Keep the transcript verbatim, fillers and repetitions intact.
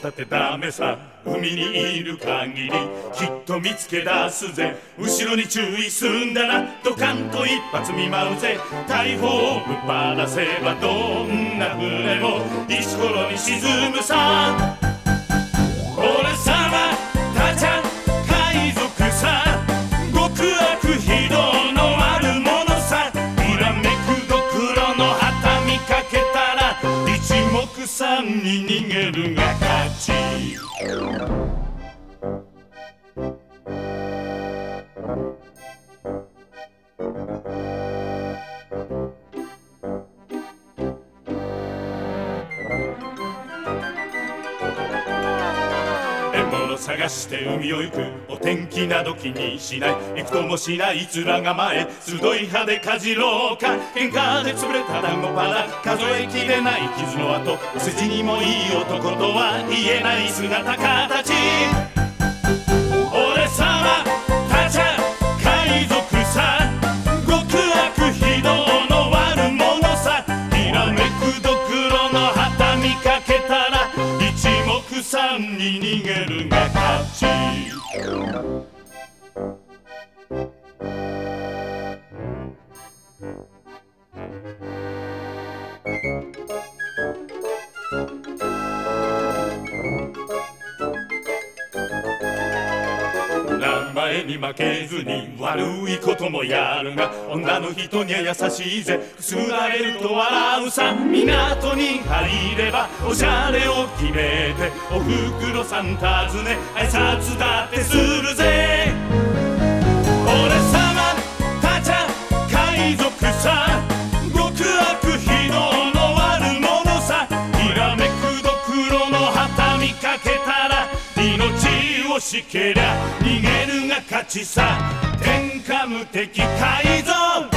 ったってダメさ。海にいる限りきっと見つけ出すぜ。後ろに注意すんだな、ドカンと一発見舞うぜ。大砲をぶっ放せばどんな船も石ころに沈むさ。俺様たちゃ海賊さ、極悪非道の悪者さ。ひらめくドクロの旗見かけたら一目散に逃げるが勝ち。獲物探して海を行く、お天気など気にしない。行くともしない面構え、鋭い歯でかじろうか。喧嘩で潰れた団子パラ、数えきれない傷の跡。お世辞にもいい男とは言えない姿形。俺様たちゃ海賊さ、極悪非道の悪者さ。ひらめくドクロの旗見かけたら一目散に逃げるが勝ち。名前に負けずに悪いこともやるが、女の人には優しいぜ。くすぐられると笑うさ。港に入ればおしゃれを決めて、おふくろさん訪ね挨拶だってするぜ。俺様たちゃ海賊さ、極悪非道の悪者さ。ひらめくドクロの旗見かけたら命をしけりゃ逃げるが勝ちさ。天下無敵海賊